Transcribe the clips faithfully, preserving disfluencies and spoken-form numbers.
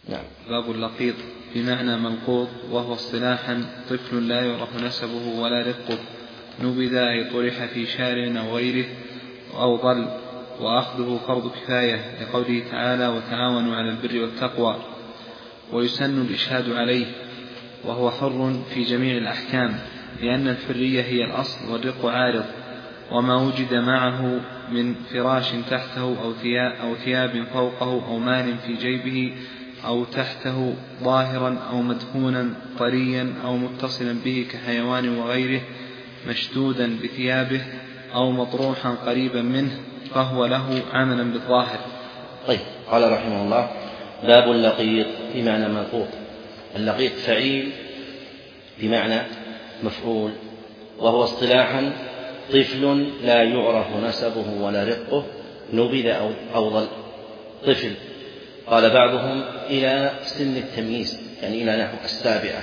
نعم. باب اللقيط بمعنى منقوط، وهو اصطلاحا طفل لا يعرف نسبه ولا رقه، نبذ أي طرح في شارع أو غيره أو ضل، وأخذه فرض كفاية لقوله تعالى وتعاونوا على البر والتقوى. ويسن الإشهاد عليه، وهو حر في جميع الأحكام، لأن الحرية هي الأصل والرق عارض. وما وجد معه من فراش تحته أو ثياب, أو ثياب فوقه أو مال في جيبه أو تحته ظاهرا أو مدفونا طريا أو متصلا به كحيوان وغيره مشدودا بثيابه أو مطروحا قريبا منه فهو له عملا بالظاهر. طيب، قال رحمه الله: باب اللقيط بمعنى منقوط. اللقيط فعيل بمعنى مفعول، وهو اصطلاحا طفل لا يعرف نسبه ولا رقه، نبذ أو ضل. طفل قال بعضهم إلى سن التمييز، يعني إلى نحو السابعة،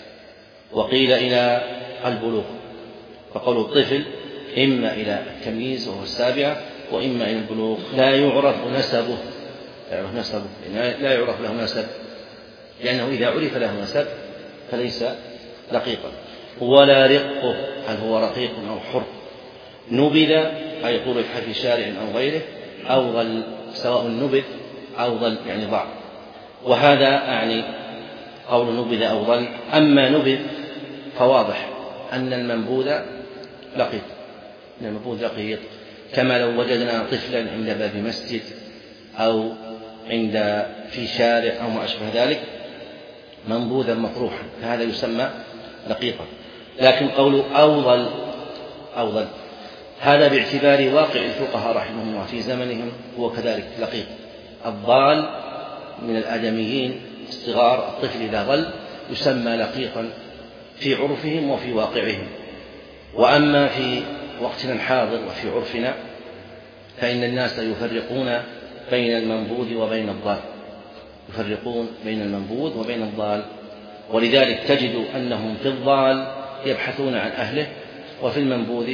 وقيل إلى البلوغ. فقول الطفل إما إلى التمييز وهو السابعة، وإما إلى البلوغ. لا يعرف نسبه، نسبه لا يعرف له نسب، لأنه إذا عرف له نسب فليس رقيقا. ولا رقه، هل هو رقيق أو حر. نبذ أي طرح في شارع أو غيره، أو ضل، سواء نبذ أو ضل يعني ضاع. وهذا أعني قول نبذ أو ضل. أما نبذ فواضح أن المنبوذ لقيط، أن المنبوذ لقيط، كما لو وجدنا طفلا عند باب مسجد أو عند في شارع أو ما أشبه ذلك منبوذا مطروحا، فهذا يسمى لقيطا. لكن قول أو ضل أو ضل هذا باعتبار واقع الفقهاء رحمهم الله في زمنهم هو كذلك لقيط. الضال من الآدميين الصغار، الطفل إذا ضل يسمى لقيطا في عرفهم وفي واقعهم. وأما في وقتنا الحاضر وفي عرفنا فإن الناس يفرقون بين المنبوذ وبين الضال، يفرقون بين المنبوذ وبين الضال، ولذلك تجد أنهم في الضال يبحثون عن أهله، وفي المنبوذ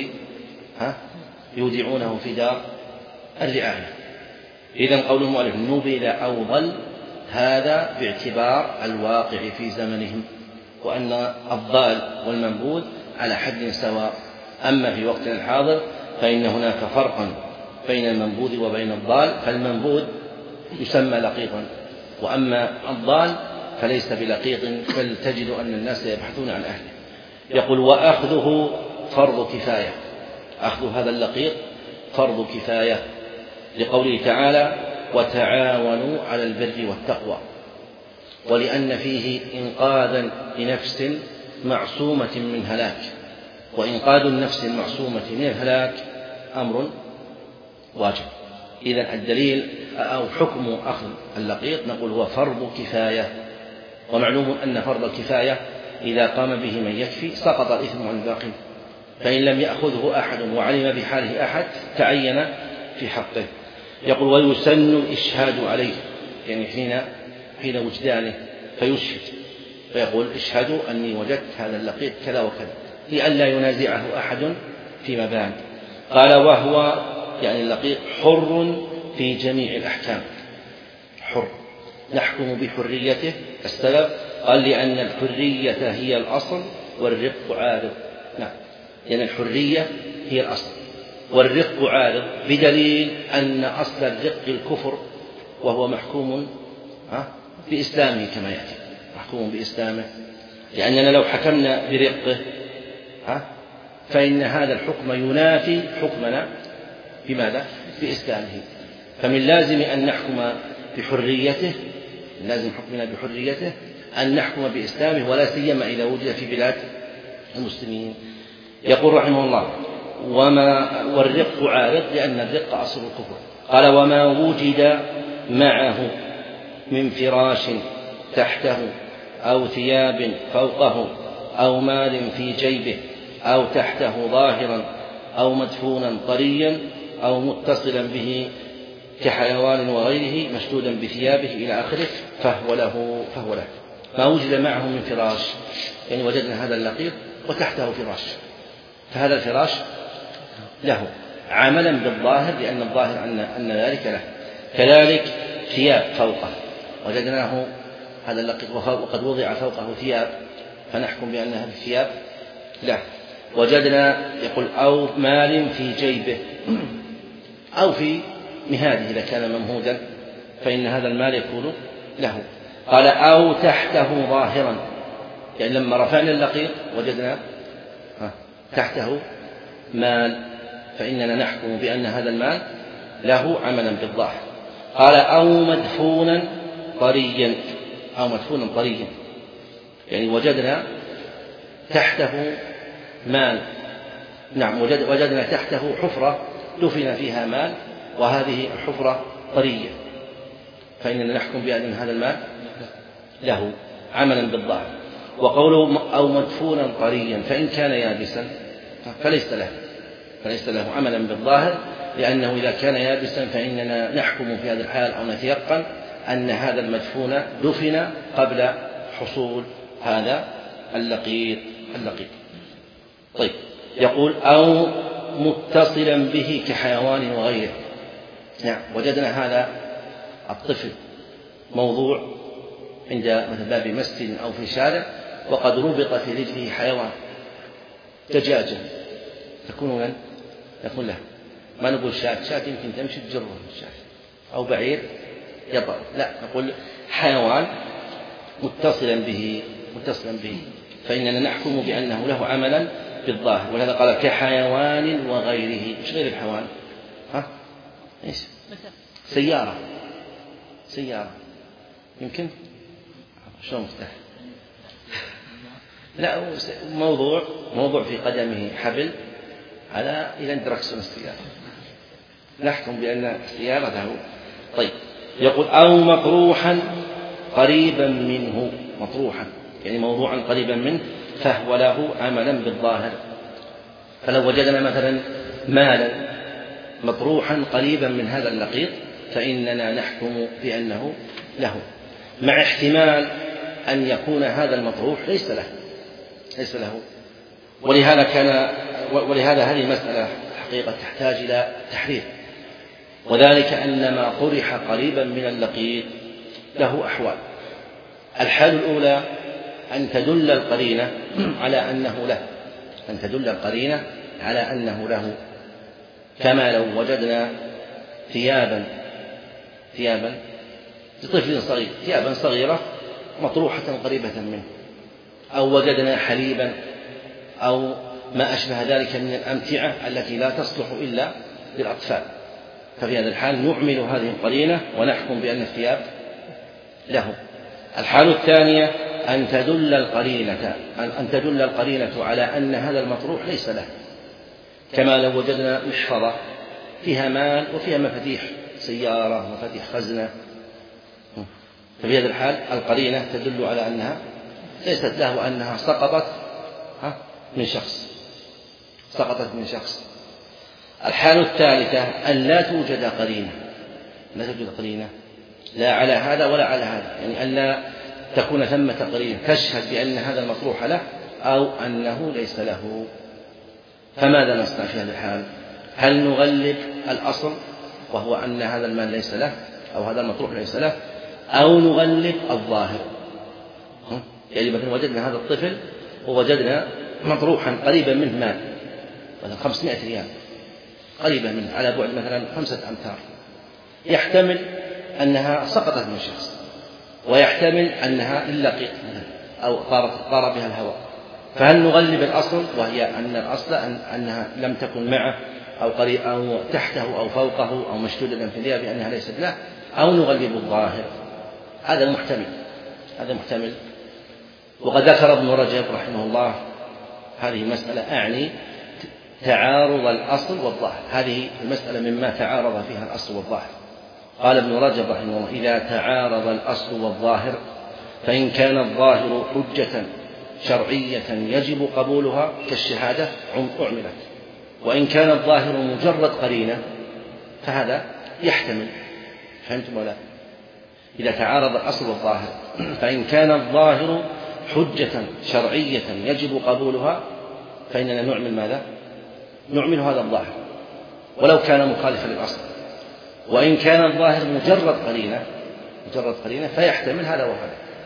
يودعونه في دار الرعاية. إذن قول المؤلف نبذ أو ضل هذا باعتبار الواقع في زمنهم، وأن الضال والمنبوذ على حد سواء. أما في وقتنا الحاضر فإن هناك فرقا بين المنبوذ وبين الضال، فالمنبوذ يسمى لقيطا، وأما الضال فليس بلقيط، بل تجد أن الناس يبحثون عن أهله. يقول وأخذه فرض كفاية، أخذ هذا اللقيط فرض كفاية، لقوله تعالى وتعاونوا على البر والتقوى، ولأن فيه إنقاذا لنفس معصومة من هلاك، وإنقاذ النفس المعصومة من الهلاك أمر واجب. إذن الدليل أو حكم أخذ اللقيط نقول هو فرض كفاية، ومعلوم أن فرض الكفاية إذا قام به من يكفي سقط الإثم عن الباقين، فإن لم يأخذه أحد وعلم بحاله أحد تعين في حقه. يقول ويسن الإشهاد عليه، يعني حين حين وجدانه فيشهد، فيقول اشهدوا أني وجدت هذا اللقيط كذا وكذا، لئلا ينازعه أحد فيما بعد. قال وهو يعني اللقيط حر في جميع الأحكام، حر نحكم بحريته. السبب قال لأن الحرية هي الأصل والرق عارض. نعم، لأن يعني الحرية هي الأصل والرق عارض، بدليل أن أصل الرق الكفر، وهو محكوم بإسلامه كما يأتي، محكوم بإسلامه، لأننا لو حكمنا برقه فإن هذا الحكم ينافي حكمنا بماذا؟ بإسلامه. فمن لازم أن نحكم بحريته، لازم حكمنا بحريته أن نحكم بإسلامه، ولا سيما إذا وجد في بلاد المسلمين. يقول رحمه الله وما والرق عارض، لأن الرق أصل الكفر. قال وما وجد معه من فراش تحته أو ثياب فوقه أو مال في جيبه أو تحته ظاهرا أو مدفونا طريا أو متصلا به كحيوان وغيره مشدودا بثيابه إلى آخره فهو له فهو له. ما وجد معه من فراش، يعني وجدنا هذا اللقيط وتحته فراش، فهذا الفراش له عملا بالظاهر، لأن الظاهر أن, أن ذلك له. كذلك ثياب فوقه، وجدناه هذا اللقيط وقد وضع فوقه ثياب فنحكم بأنها الثياب؟ لا. وجدنا يقول أو مال في جيبه أو في مهاده إذا كان ممهودا فإن هذا المال يكون له. قال أو تحته ظاهرا، يعني لما رفعنا اللقيط وجدنا تحته مال فإننا نحكم بأن هذا المال له عملا بالظاهر. قال أو مدفونا طريا، أو مدفونا طريا يعني وجدنا تحته مال، نعم وجد وجدنا تحته حفرة دفن فيها مال وهذه الحفرة طرية فإننا نحكم بأن هذا المال له عملا بالظاهر. وقوله أو مدفونا طريا فإن كان يابسا فليس له فليس له عملا بالظاهر، لأنه إذا كان يابسا فإننا نحكم في هذا الحال أو نتيقن أن هذا المدفون دفن قبل حصول هذا اللقيط اللقيط طيب. يقول أو متصلا به كحيوان وغيره، نعم وجدنا هذا الطفل موضوع عند مثل باب مسجد أو في شارع وقد ربط في رجله حيوان دجاجة تكون من؟ يكون له، ما نقول شاة، شاة يمكن تمشي تجره الشاة، أو بعير يطأ، لا نقول حيوان متصلا به متصلا به فإننا نحكم بأنه له عملا بالظاهر. ولهذا قال كحيوان وغيره. إيش غير الحيوان؟ ها؟ إيش؟ سيارة سيارة يمكن شلون مفتاح؟ لا موضوع موضوع في قدمه حبل على إلى دركسون السيارة نحكم بأن سيارته. طيب يقول أو مطروحا قريبا منه، مطروحا يعني موضوعا قريبا منه فهو له عملا بالظاهر. فلو وجدنا مثلا مالا مطروحا قريبا من هذا اللقيط فإننا نحكم بأنه له، مع احتمال أن يكون هذا المطروح ليس له ليس له ولهذا كان ولهذا هذه المسألة حقيقة تحتاج إلى تحرير، وذلك أن ما طرح قريبا من اللقيط له أحوال. الحال الأولى أن تدل القرينة على أنه له أن تدل القرينة على أنه له، كما لو وجدنا ثيابا ثيابا لطفل صغير ثيابا صغيرة مطروحة قريبة منه، أو وجدنا حليبا أو ما أشبه ذلك من الأمتعة التي لا تصلح إلا للأطفال، ففي هذا الحال نعمل هذه القرينة ونحكم بأن الثياب له. الحال الثانية أن تدل القرينة أن تدل القرينة على أن هذا المطروح ليس له، كما لو وجدنا محفظة فيها مال وفيها مفاتيح سيارة مفاتيح خزنة، ففي هذا الحال القرينة تدل على أنها ليست له وأنها سقطت من شخص سقطت من شخص. الحال الثالثة أن لا توجد قرينة لا توجد قرينة لا على هذا ولا على هذا، يعني أن لا تكون ثمة قرينة تشهد بأن هذا المطروح له أو أنه ليس له. فماذا نصنع في هذا الحال؟ هل نغلب الأصل وهو أن هذا المال ليس له أو هذا المطروح ليس له، أو نغلب الظاهر؟ يعني مثلا وجدنا هذا الطفل ووجدنا مطروحا قريبا منه مال مثلا خمسمائة ريال قريبا منه على بعد مثلا خمسة أمتار، يحتمل أنها سقطت من شخص ويحتمل أنها للقيط أو طار بها الهواء، فهل نغلب الأصل وهي أن الأصل أن أنها لم تكن معه أو قريب أو تحته أو فوقه أو مشدودة في ثيابه أنها ليست له، أو نغلب الظاهر؟ هذا محتمل هذا محتمل وقد ذكر ابن رجب رحمه الله هذه المسألة، أعني تعارض الأصل والظاهر، هذه المسألة مما تعارض فيها الأصل والظاهر. قال ابن رجب رحمه الله إذا تعارض الأصل والظاهر فإن كان الظاهر حجة شرعية يجب قبولها كالشهادة أعملت، وإن كان الظاهر مجرد قرينة فهذا يحتمل. فهمتم ولا؟ إذا تعارض الأصل والظاهر فإن كان الظاهر حجة شرعية يجب قبولها فإننا نعمل ماذا؟ نعمل هذا الظاهر ولو كان مخالفا للأصل، وإن كان الظاهر مجرد قرينة مجرد قرينة فيحتمل هذا وهذا،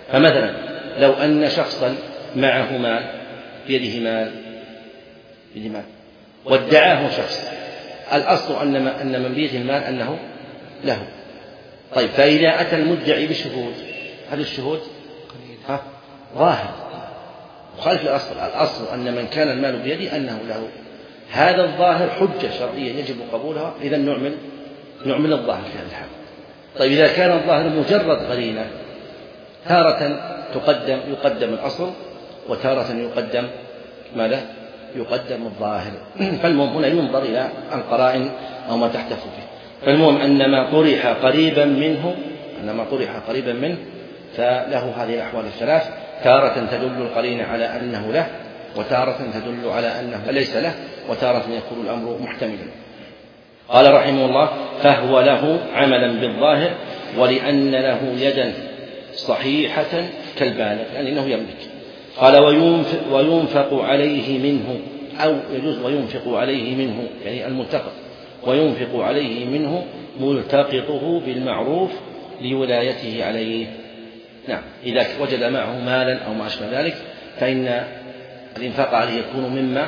فمثلا لو أن شخصا معه مال، بيده مال بيده مال وادعاه شخص، الأصل أن أن من بيده المال أنه له. طيب فإذا أتى المدعي بشهود، هل الشهود ها ظاهر مخالف الأصل؟ الأصل أن من كان المال بيده أنه له، هذا الظاهر حجة شرعية يجب قبولها، إذا نعمل نعمل الظاهر في هذا الحال. طيب إذا كان الظاهر مجرد قرينة، تارة تقدم يقدم الأصل وتارة يقدم ماذا؟ يقدم الظاهر. فالمهم هنا ينظر إلى القرائن أو ما تحتف به. فالمهم أن ما طرح قريبا منه أن ما طرح قريبا منه فله هذه الأحوال الثلاث، تارة تدل القرينة على أنه له، وتارة تدل على أنه ليس له، وتارة يكون الأمر محتملا. قال رحمه الله: فهو له عملا بالظاهر، ولأن له يدا صحيحة كالبالغ، يعني أنه يملك. قال: وينفق, وينفق عليه منه، أو يجوز وينفق عليه منه يعني الملتقط، وينفق عليه منه ملتقطه بالمعروف لولايته عليه. نعم، إذا وجد معه مالا أو ما أشبه ذلك فإن الإنفاق عليه يكون مما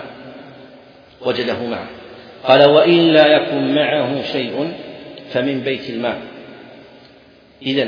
وجده معه. قال: وإن لا يكن معه شيء فمن بيت المال. إذن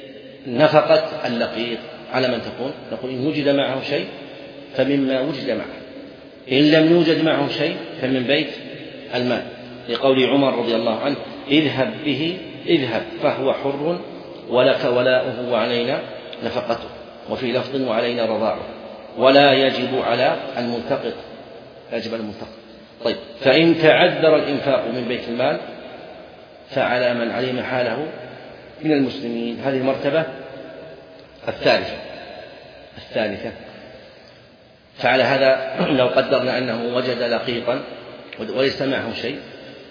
نفقة اللقيط على من تكون؟ نقول إن وجد معه شيء فمما وجد معه، إن لم يوجد معه شيء فمن بيت المال، لقول عمر رضي الله عنه: اذهب به اذهب فهو حر ولك ولاؤه وعلينا نفقته، وفي لفظ وعلينا رضاعه، ولا يجب على الملتقط، يجب على الملتقط. طيب، فإن تعذر الإنفاق من بيت المال فعلى من علم حاله من المسلمين. هذه المرتبة الثالثة الثالثة فعلى هذا لو قدرنا أنه وجد لقيطا وليس معه شيء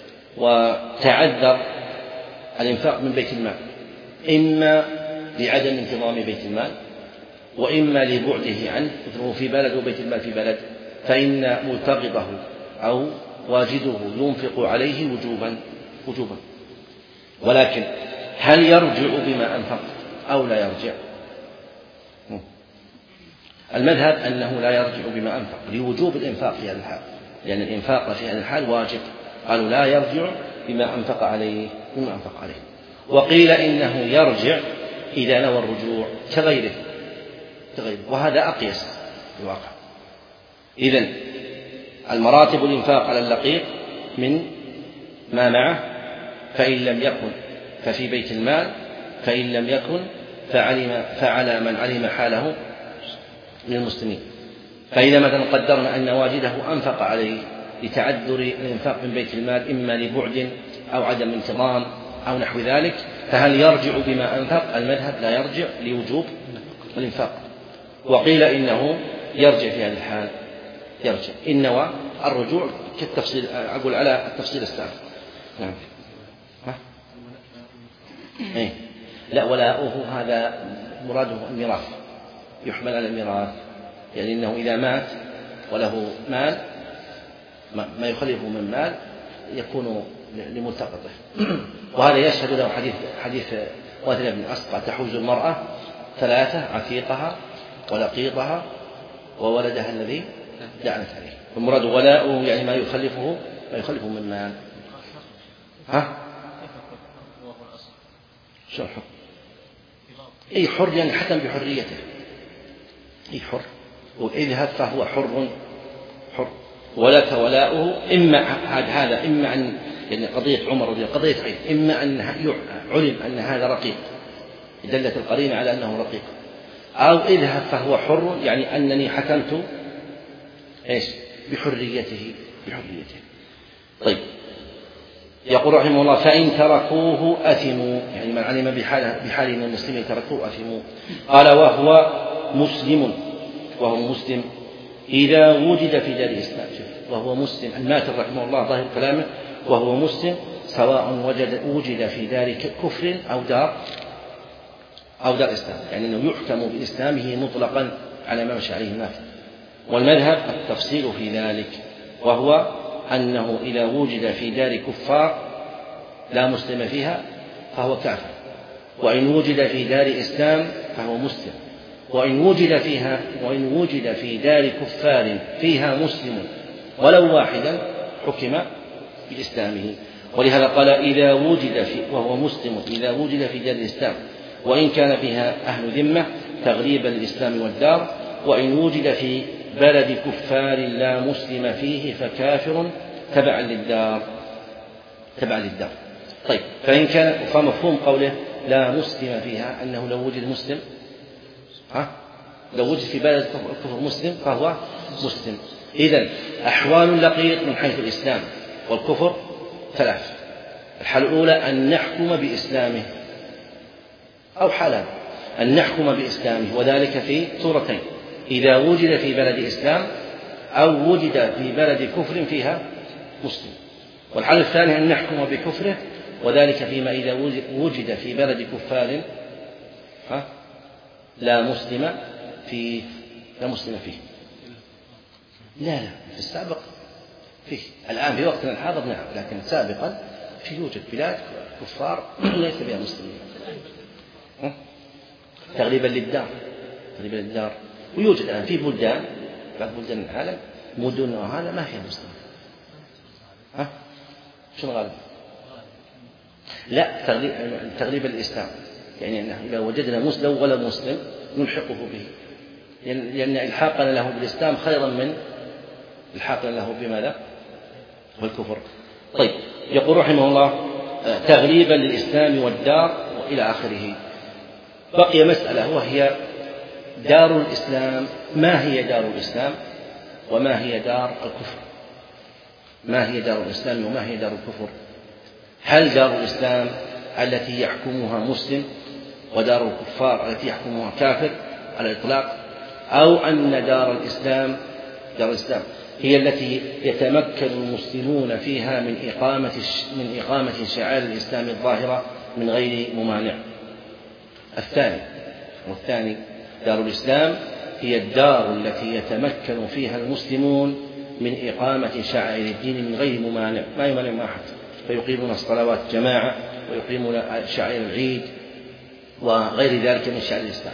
وتعذر الإنفاق من بيت المال، إما لعدم انتظام بيت المال وإما لبعده عنه، مثله في بلد وبيت المال في بلد، فإن ملتقطه أو واجده ينفق عليه وجوبا وجوبا ولكن هل يرجع بما أنفق أو لا يرجع؟ المذهب أنه لا يرجع بما أنفق لوجوب الإنفاق في هذا الحال، لأن الإنفاق في هذا الحال واجب. قالوا لا يرجع بما أنفق عليه بما أنفق عليه. وقيل إنه يرجع إذا نوى الرجوع كغيره كغيره وهذا أقيس في الواقع. إذن المراتب الإنفاق على اللقيط من ما معه، فإن لم يكن ففي بيت المال، فإن لم يكن فعلم فعلى من علم حاله من المسلمين. فإذا مثلا قدرنا أن واجده أنفق عليه لتعذر الإنفاق من بيت المال إما لبعد أو عدم انتظام أو نحو ذلك، فهل يرجع بما أنفق؟ المذهب لا يرجع لوجوب الإنفاق. وقيل إنه يرجع في هذه الحال، يرجع إن نوى الرجوع كالتفصيل، أقول على التفصيل السابق. نعم. ها؟ إيه؟ لا، ولاؤه هذا مراده الميراث، يحمل على الميراث، يعني إنه إذا مات وله مال ما يخلفه من مال يكون لملتقطه. وهذا يشهد له حديث حديث واثلة بن أسقى: تحوز المرأة ثلاثة: عتيقها ولقيطها وولدها الذي لعنت عليه. والمراد ولاؤه يعني ما يخلفه ما يخلفه من مال. ها؟ شو الحر؟ أي حر يعني حكم بحريته، أي حر، وإذهب فهو حر حر ولك ولاؤه. إما هذا إما أن يعني قضية عمر رضي الله قضية عين، إما أن علم أن هذا رقيق دلت القرينة على أنه رقيق، أو اذهب فهو حر يعني أنني حكمت إيش بحريته بحريته. طيب، يقول رحمه الله: فإن تركوه أثموا، يعني من علم بحاله بحال من المسلمين تركوه أثموا. قال: وهو مسلم وهو مسلم إذا وجد في دار الإسلام. وهو مسلم، الماتر رحمه الله ظاهر كلامه وهو مسلم، سواء وجد وجد في دار كفر أو دار أو دار إسلام، يعني أنه يحكم بإسلامه مطلقا على ما مشى عليه الماتر. والمذهب التفصيل في ذلك، وهو أنه إذا وجد في دار كفار لا مسلم فيها فهو كافر، وإن وجد في دار إسلام فهو مسلم، وإن وجد فيها وإن وجد في دار كفار فيها مسلم ولو واحدا حكم بإسلامه. ولهذا قال إذا وجد في وهو مسلم إذا وجد في دار الإسلام وإن كان فيها أهل ذمة تغليبا للإسلام والدار، وإن وجد في بلد كفار لا مسلم فيه فكافر تبعا للدار تبعا للدار. طيب، فإن كان فمفهوم قوله لا مسلم فيها أنه لو وجد مسلم ها لو وجد في بلد الكفر مسلم فهو مسلم. إذن أحوال اللقيط من حيث الإسلام والكفر ثلاث. الحالة الأولى أن نحكم بإسلامه، أو حالان أن نحكم بإسلامه، وذلك في صورتين: إذا وجد في بلد إسلام أو وجد في بلد كفر فيها مسلم. والحالة الثانية أن نحكم بكفره، وذلك فيما إذا وجد في بلد كفار ها لا مسلم فيه لا مسلم فيه لا لا في السابق فيه. الآن في وقتنا الحاضر نعم، لكن سابقا في يوجد بلاد كفار ليس بها مسلمين تغليبا للدار تغليبا للدار ويوجد الآن في بلدان بعض بلدان العالم مدن وهذا ما فيها مسلمين. ها شو الغالب؟ لا، تغليب الإسلام، يعني أنه إذا وجدنا مسلم ولا مسلم نلحقه به، لأن إلحاقنا له بالإسلام خيرا من إلحاقنا له بماذا؟ والكفر. طيب، يقول رحمه الله تغليبا للإسلام والدار وإلى آخره. بقي مسألة وهي دار الإسلام. ما هي دار الإسلام وما هي دار الكفر؟ ما هي دار الإسلام وما هي دار الكفر؟ هل دار الإسلام التي يحكمها مسلم ودار الكفار التي يحكمها كافر على الإطلاق، أو أن دار الإسلام دار الإسلام هي التي يتمكن المسلمون فيها من إقامة من إقامة شعائر الإسلام الظاهرة من غير ممانع؟ الثاني والثاني دار الإسلام هي الدار التي يتمكن فيها المسلمون من إقامة شعائر الدين من غير ممانع، ما يمانع أحد، فيقيمون الصلوات جماعة ويقيمون شعائر العيد وغير ذلك من شعائر الإسلام.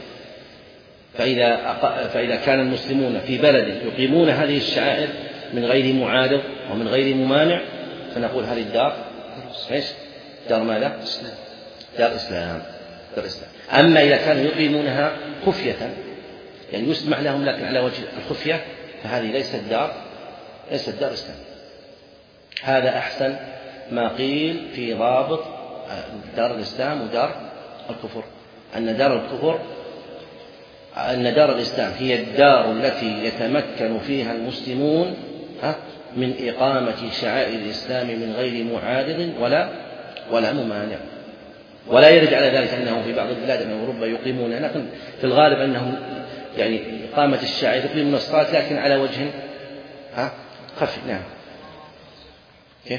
فإذا فإذا كان المسلمون في بلد يقيمون هذه الشعائر من غير معارض ومن غير ممانع فنقول هذه الدار ايش؟ دار ماذا؟ دار إسلام. دار إسلام. أما إذا كانوا يقيمونها خفية، يعني يسمح لهم لكن على وجه الخفية، فهذه ليست دار ليست دار إسلام. هذا أحسن ما قيل في رابط دار الإسلام ودار الكفر، أن دار الكفر أن دار الإسلام هي الدار التي يتمكن فيها المسلمون من إقامة شعائر الإسلام من غير معارض ولا ولا ممانع. ولا يرد على ذلك أنه في بعض البلاد من أوروبا يقيمون، لكن في الغالب أنهم يعني إقامة الشعائر يقيمون الصلاة لكن على وجه ها خفي. نعم. كيف؟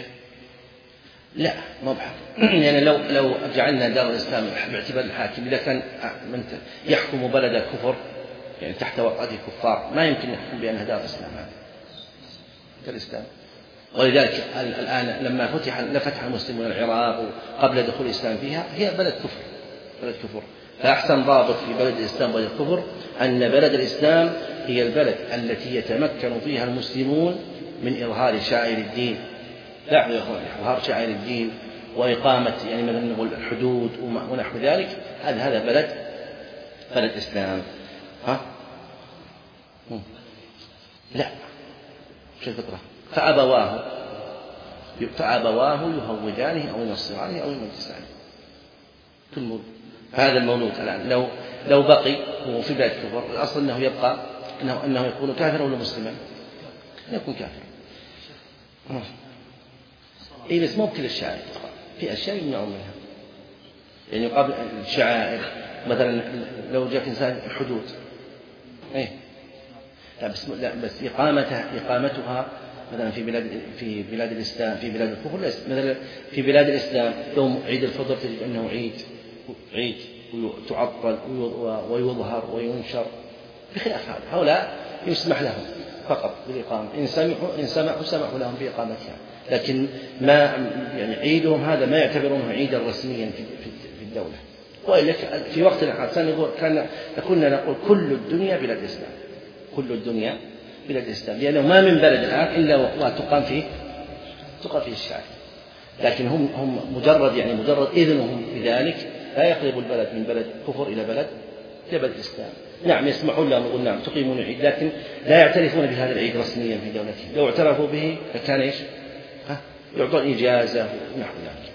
لا ما بحق. يعني لو لو جعلنا دار الإسلام باعتبار الحاكم إذا كان من يحكم بلد كفر يعني تحت وطأة كفار ما يمكن يحكم بأنها دار الإسلام هذه دار الإسلام. ولذلك الآن لما فتح لفتح المسلمون العراق قبل دخول الإسلام فيها هي بلد كفر بلد كفر. فأحسن ضابط في بلد الإسلام وبلد الكفر أن بلد الإسلام هي البلد التي يتمكن فيها المسلمون من إظهار شعائر الدين، لا إظهار شعائر الدين وإقامة يعني مثلا نقول الحدود ونحو ذلك. هذا هذا بلد بلد إسلام. ها؟ لا شو الفكرة؟ فأبواه فأبواه يهودانه أو ينصرانه أو يمجسانه. كل مولود هذا المولود الآن لو لو بقي هو في بلاد كفر الأصل أنه يبقى أنه أنه يكون كافرا ولا مسلما؟ يكون كافرا. إيه بس مو بكل الشعائر، في أشياء يمنعون منها. يعني قبل الشعائر مثلا لو جاء إنسان حدود إيه لا بس لا بس إقامتها إقامتها مثلا في بلاد في بلاد الإسلام في بلاد الكفر مثلا في بلاد الإسلام يوم عيد الفطر تجد أنه عيد عيد وتعطل ويظهر وينشر بخلاف هذا. هؤلاء يسمح لهم فقط بالإقامة، إن سمحوا إن سمحوا سمحوا لهم بإقامتها، لكن ما يعني عيدهم هذا ما يعتبرونه عيدا رسميا في الدولة وإلا في وقتنا كان كان كنا نقول كل الدنيا بلاد الإسلام، كل الدنيا بلاد الإسلام، لأنه ما من بلد الآن إلا وتقام فيه تقام فيه الشريعة. لكن هم هم مجرد يعني مجرد إذنهم بذلك لا يقلب البلد من بلد كفر إلى بلد إلى بلد الإسلام. نعم يسمحون لهم يقول نعم تقيمون العيد، لكن لا يعترفون بهذا العيد رسميا في دولتهم. لو اعترفوا به فكان إيش؟ ها يعطون إجازة ونحو ذلك.